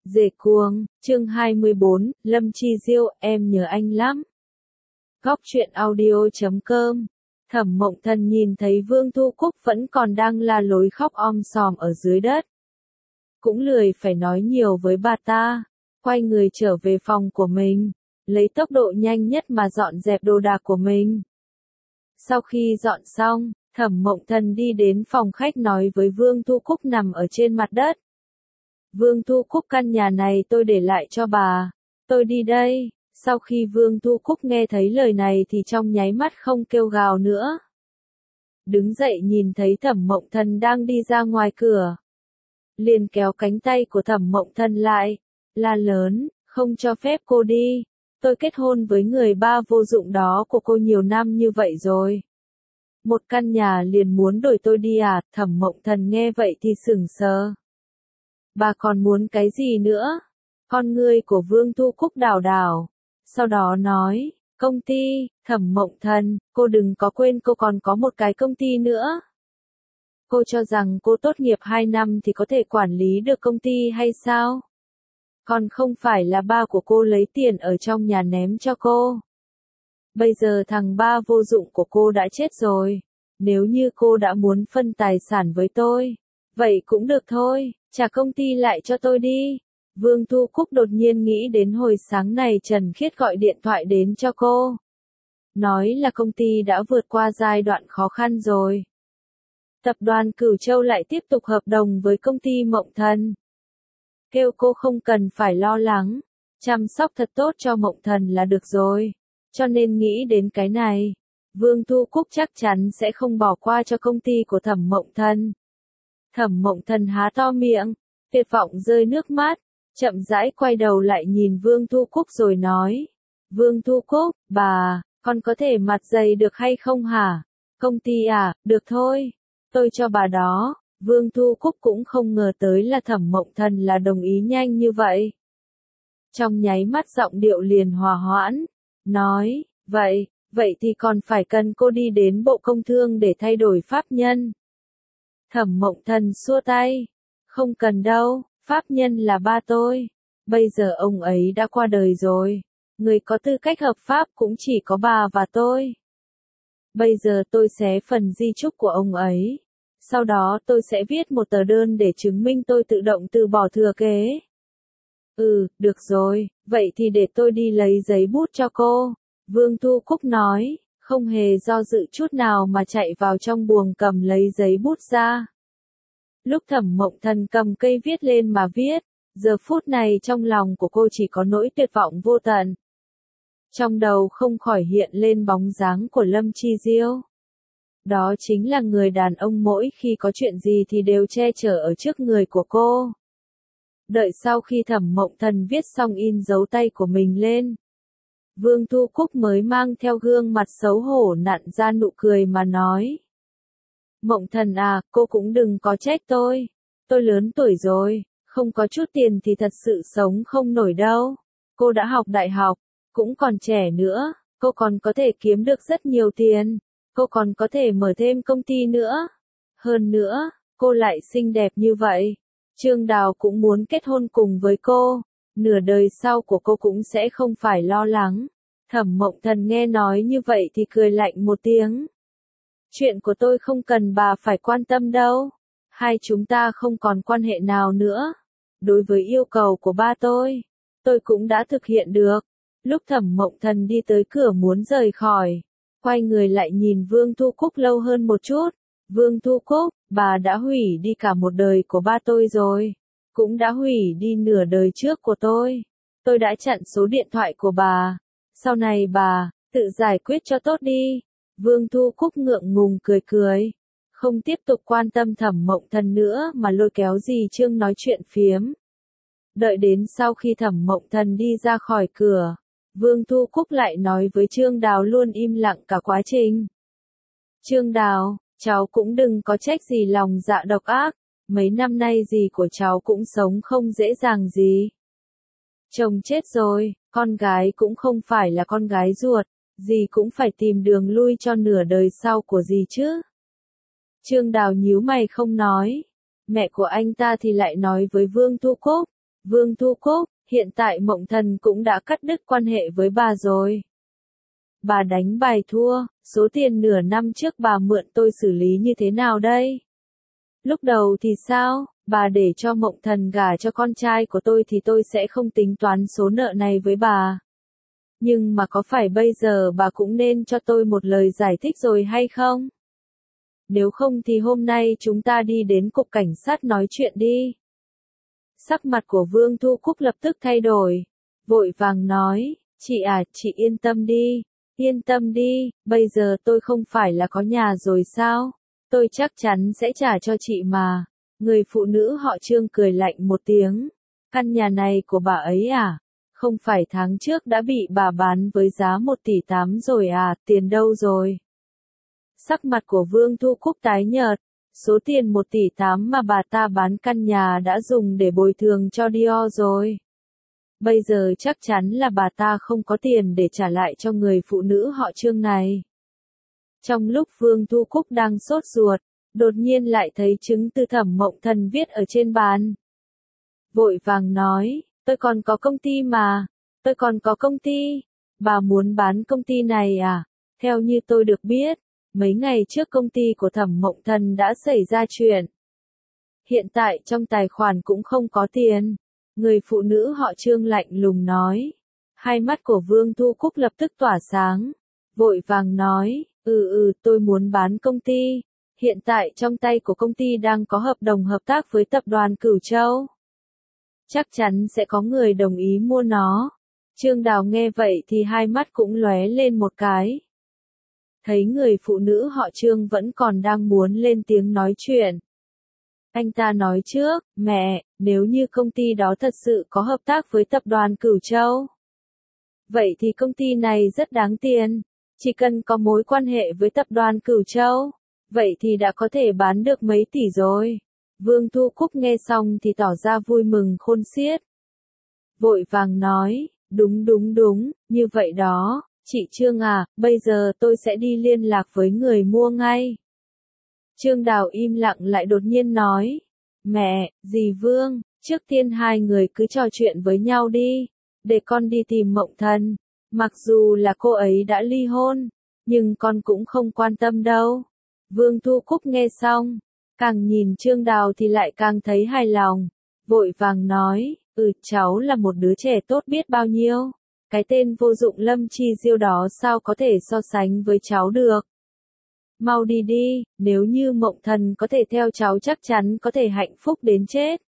Dề cuồng, chương 24, Lâm Chi Diêu, em nhớ anh lắm. Góc truyện audio.com. Thẩm Mộng Thần nhìn thấy Vương Thu Cúc vẫn còn đang la lối khóc om sòm ở dưới đất. Cũng lười phải nói nhiều với bà ta, quay người trở về phòng của mình, lấy tốc độ nhanh nhất mà dọn dẹp đồ đạc của mình. Sau khi dọn xong, Thẩm Mộng Thần đi đến phòng khách nói với Vương Thu Cúc nằm ở trên mặt đất. Vương Thu Cúc, căn nhà này tôi để lại cho bà, tôi đi đây. Sau khi Vương Thu Cúc nghe thấy lời này thì trong nháy mắt không kêu gào nữa. Đứng dậy nhìn thấy Thẩm Mộng Thần đang đi ra ngoài cửa, liền kéo cánh tay của Thẩm Mộng Thần lại, la lớn, không cho phép cô đi. Tôi kết hôn với người ba vô dụng đó của cô nhiều năm như vậy rồi. Một căn nhà liền muốn đuổi tôi đi à? Thẩm Mộng Thần nghe vậy thì sững sờ. Bà còn muốn cái gì nữa? Con ngươi của Vương Thu Cúc đảo đảo. Sau đó nói, công ty. Thẩm Mộng Thần, cô đừng có quên cô còn có một cái công ty nữa. Cô cho rằng cô tốt nghiệp 2 năm thì có thể quản lý được công ty hay sao? Còn không phải là ba của cô lấy tiền ở trong nhà ném cho cô. Bây giờ thằng ba vô dụng của cô đã chết rồi. Nếu như cô đã muốn phân tài sản với tôi, vậy cũng được thôi, trả công ty lại cho tôi đi. Vương Thu Cúc đột nhiên nghĩ đến hồi sáng này Trần Khiết gọi điện thoại đến cho cô. Nói là công ty đã vượt qua giai đoạn khó khăn rồi. Tập đoàn Cửu Châu lại tiếp tục hợp đồng với công ty Mộng Thần. Kêu cô không cần phải lo lắng, chăm sóc thật tốt cho Mộng Thần là được rồi. Cho nên nghĩ đến cái này, Vương Thu Cúc chắc chắn sẽ không bỏ qua cho công ty của Thẩm Mộng Thần. Thẩm Mộng Thần há to miệng, tuyệt vọng rơi nước mắt, chậm rãi quay đầu lại nhìn Vương Thu Cúc rồi nói. Vương Thu Cúc, bà, con có thể mặt dày được hay không hả? Công ty à, được thôi, tôi cho bà đó. Vương Thu Cúc cũng không ngờ tới là Thẩm Mộng Thần là đồng ý nhanh như vậy. Trong nháy mắt giọng điệu liền hòa hoãn, nói, vậy thì còn phải cần cô đi đến Bộ Công Thương để thay đổi pháp nhân. Thẩm Mộng Thần xua tay, không cần đâu, pháp nhân là ba tôi. Bây giờ ông ấy đã qua đời rồi, người có tư cách hợp pháp cũng chỉ có bà và tôi. Bây giờ tôi xé phần di chúc của ông ấy. Sau đó tôi sẽ viết một tờ đơn để chứng minh tôi tự động từ bỏ thừa kế. Được rồi, vậy thì để tôi đi lấy giấy bút cho cô. Vương Thu Cúc nói, không hề do dự chút nào mà chạy vào trong buồng cầm lấy giấy bút ra. Lúc Thẩm Mộng Thần cầm cây viết lên mà viết, giờ phút này trong lòng của cô chỉ có nỗi tuyệt vọng vô tận. Trong đầu không khỏi hiện lên bóng dáng của Lâm Chi Diêu. Đó chính là người đàn ông mỗi khi có chuyện gì thì đều che chở ở trước người của cô. Đợi sau khi Thẩm Mộng Thần viết xong in dấu tay của mình lên, Vương Thu Cúc mới mang theo gương mặt xấu hổ nặn ra nụ cười mà nói. Mộng Thần à, cô cũng đừng có trách tôi lớn tuổi rồi, không có chút tiền thì thật sự sống không nổi đâu. Cô đã học đại học, cũng còn trẻ nữa, cô còn có thể kiếm được rất nhiều tiền. Cô còn có thể mở thêm công ty nữa. Hơn nữa, cô lại xinh đẹp như vậy. Trương Đào cũng muốn kết hôn cùng với cô. Nửa đời sau của cô cũng sẽ không phải lo lắng. Thẩm Mộng Thần nghe nói như vậy thì cười lạnh một tiếng. Chuyện của tôi không cần bà phải quan tâm đâu. Hai chúng ta không còn quan hệ nào nữa. Đối với yêu cầu của ba tôi cũng đã thực hiện được. Lúc Thẩm Mộng Thần đi tới cửa muốn rời khỏi, quay người lại nhìn Vương Thu Cúc lâu hơn một chút. Vương Thu Cúc, bà đã hủy đi cả một đời của ba tôi rồi. Cũng đã hủy đi nửa đời trước của tôi. Tôi đã chặn số điện thoại của bà. Sau này bà, tự giải quyết cho tốt đi. Vương Thu Cúc ngượng ngùng cười cười. Không tiếp tục quan tâm Thẩm Mộng Thần nữa mà lôi kéo dì Trương nói chuyện phiếm. Đợi đến sau khi Thẩm Mộng Thần đi ra khỏi cửa, Vương Thu Cúc lại nói với Trương Đào luôn im lặng cả quá trình. Trương Đào, cháu cũng đừng có trách gì lòng dạ độc ác, mấy năm nay dì của cháu cũng sống không dễ dàng gì. Chồng chết rồi, con gái cũng không phải là con gái ruột, dì cũng phải tìm đường lui cho nửa đời sau của dì chứ. Trương Đào nhíu mày không nói. Mẹ của anh ta thì lại nói với Vương Thu Cúc, Vương Thu Cúc, hiện tại Mộng Thần cũng đã cắt đứt quan hệ với bà rồi. Bà đánh bài thua, số tiền nửa năm trước bà mượn tôi xử lý như thế nào đây? Lúc đầu thì sao, bà để cho Mộng Thần gả cho con trai của tôi thì tôi sẽ không tính toán số nợ này với bà. Nhưng mà có phải bây giờ bà cũng nên cho tôi một lời giải thích rồi hay không? Nếu không thì hôm nay chúng ta đi đến cục cảnh sát nói chuyện đi. Sắc mặt của Vương Thu Cúc lập tức thay đổi, vội vàng nói, chị à, chị yên tâm đi, bây giờ tôi không phải là có nhà rồi sao? Tôi chắc chắn sẽ trả cho chị mà. Người phụ nữ họ Trương cười lạnh một tiếng. Căn nhà này của bà ấy à? Không phải tháng trước đã bị bà bán với giá 1,8 tỷ rồi à, tiền đâu rồi? Sắc mặt của Vương Thu Cúc tái nhợt. Số tiền 1,8 tỷ mà bà ta bán căn nhà đã dùng để bồi thường cho Dior rồi. Bây giờ chắc chắn là bà ta không có tiền để trả lại cho người phụ nữ họ Trương này. Trong lúc Vương Thu Cúc đang sốt ruột, đột nhiên lại thấy chứng từ Thẩm Mộng Thần viết ở trên bàn. Vội vàng nói, tôi còn có công ty mà, tôi còn có công ty, bà muốn bán công ty này à? Theo như tôi được biết, mấy ngày trước công ty của Thẩm Mộng Thần đã xảy ra chuyện. Hiện tại trong tài khoản cũng không có tiền. Người phụ nữ họ Trương lạnh lùng nói. Hai mắt của Vương Thu Cúc lập tức tỏa sáng. Vội vàng nói, tôi muốn bán công ty. Hiện tại trong tay của công ty đang có hợp đồng hợp tác với tập đoàn Cửu Châu. Chắc chắn sẽ có người đồng ý mua nó. Trương Đào nghe vậy thì hai mắt cũng lóe lên một cái. Thấy người phụ nữ họ Trương vẫn còn đang muốn lên tiếng nói chuyện. Anh ta nói trước, mẹ, nếu như công ty đó thật sự có hợp tác với tập đoàn Cửu Châu. Vậy thì công ty này rất đáng tiền. Chỉ cần có mối quan hệ với tập đoàn Cửu Châu. Vậy thì đã có thể bán được mấy tỷ rồi. Vương Thu Cúc nghe xong thì tỏ ra vui mừng khôn xiết. Vội vàng nói, đúng, như vậy đó. Chị Trương à, bây giờ tôi sẽ đi liên lạc với người mua ngay. Trương Đào im lặng lại đột nhiên nói. Mẹ, dì Vương, trước tiên hai người cứ trò chuyện với nhau đi. Để con đi tìm Mộng Thần. Mặc dù là cô ấy đã ly hôn, nhưng con cũng không quan tâm đâu. Vương Thu Cúc nghe xong, càng nhìn Trương Đào thì lại càng thấy hài lòng. Vội vàng nói, cháu là một đứa trẻ tốt biết bao nhiêu. Cái tên vô dụng Lâm Chi Diêu đó sao có thể so sánh với cháu được. Mau đi đi, nếu như Mộng Thần có thể theo cháu chắc chắn có thể hạnh phúc đến chết.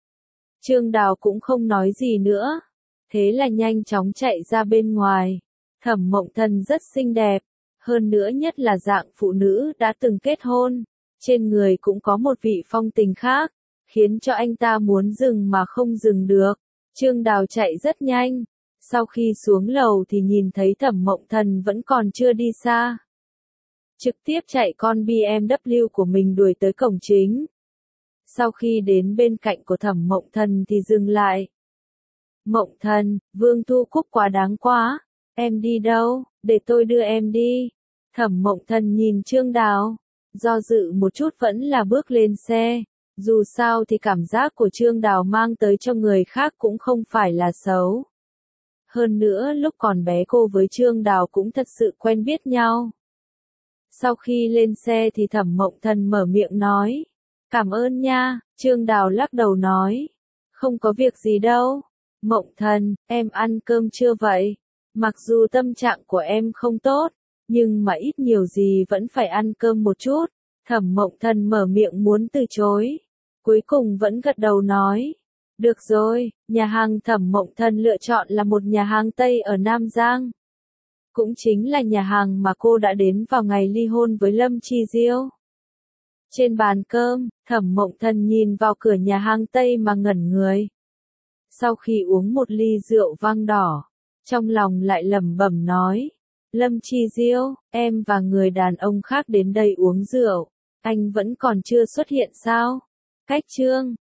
Trương Đào cũng không nói gì nữa. Thế là nhanh chóng chạy ra bên ngoài. Thẩm Mộng Thần rất xinh đẹp. Hơn nữa nhất là dạng phụ nữ đã từng kết hôn. Trên người cũng có một vị phong tình khác. Khiến cho anh ta muốn dừng mà không dừng được. Trương Đào chạy rất nhanh. Sau khi xuống lầu thì nhìn thấy Thẩm Mộng Thần vẫn còn chưa đi xa. Trực tiếp chạy con BMW của mình đuổi tới cổng chính. Sau khi đến bên cạnh của Thẩm Mộng Thần thì dừng lại. Mộng Thần, Vương Thu Cúc quá đáng quá. Em đi đâu, để tôi đưa em đi. Thẩm Mộng Thần nhìn Trương Đào. Do dự một chút vẫn là bước lên xe. Dù sao thì cảm giác của Trương Đào mang tới cho người khác cũng không phải là xấu. Hơn nữa lúc còn bé cô với Trương Đào cũng thật sự quen biết nhau. Sau khi lên xe thì Thẩm Mộng Thần mở miệng nói. Cảm ơn nha, Trương Đào lắc đầu nói. Không có việc gì đâu. Mộng Thần, em ăn cơm chưa vậy? Mặc dù tâm trạng của em không tốt, nhưng mà ít nhiều gì vẫn phải ăn cơm một chút. Thẩm Mộng Thần mở miệng muốn từ chối. Cuối cùng vẫn gật đầu nói. Được rồi, nhà hàng Thẩm Mộng Thần lựa chọn là một nhà hàng Tây ở Nam Giang. Cũng chính là nhà hàng mà cô đã đến vào ngày ly hôn với Lâm Chi Diêu. Trên bàn cơm, Thẩm Mộng Thần nhìn vào cửa nhà hàng Tây mà ngẩn người. Sau khi uống một ly rượu vang đỏ, trong lòng lại lẩm bẩm nói. Lâm Chi Diêu, em và người đàn ông khác đến đây uống rượu, anh vẫn còn chưa xuất hiện sao? Cách Trương,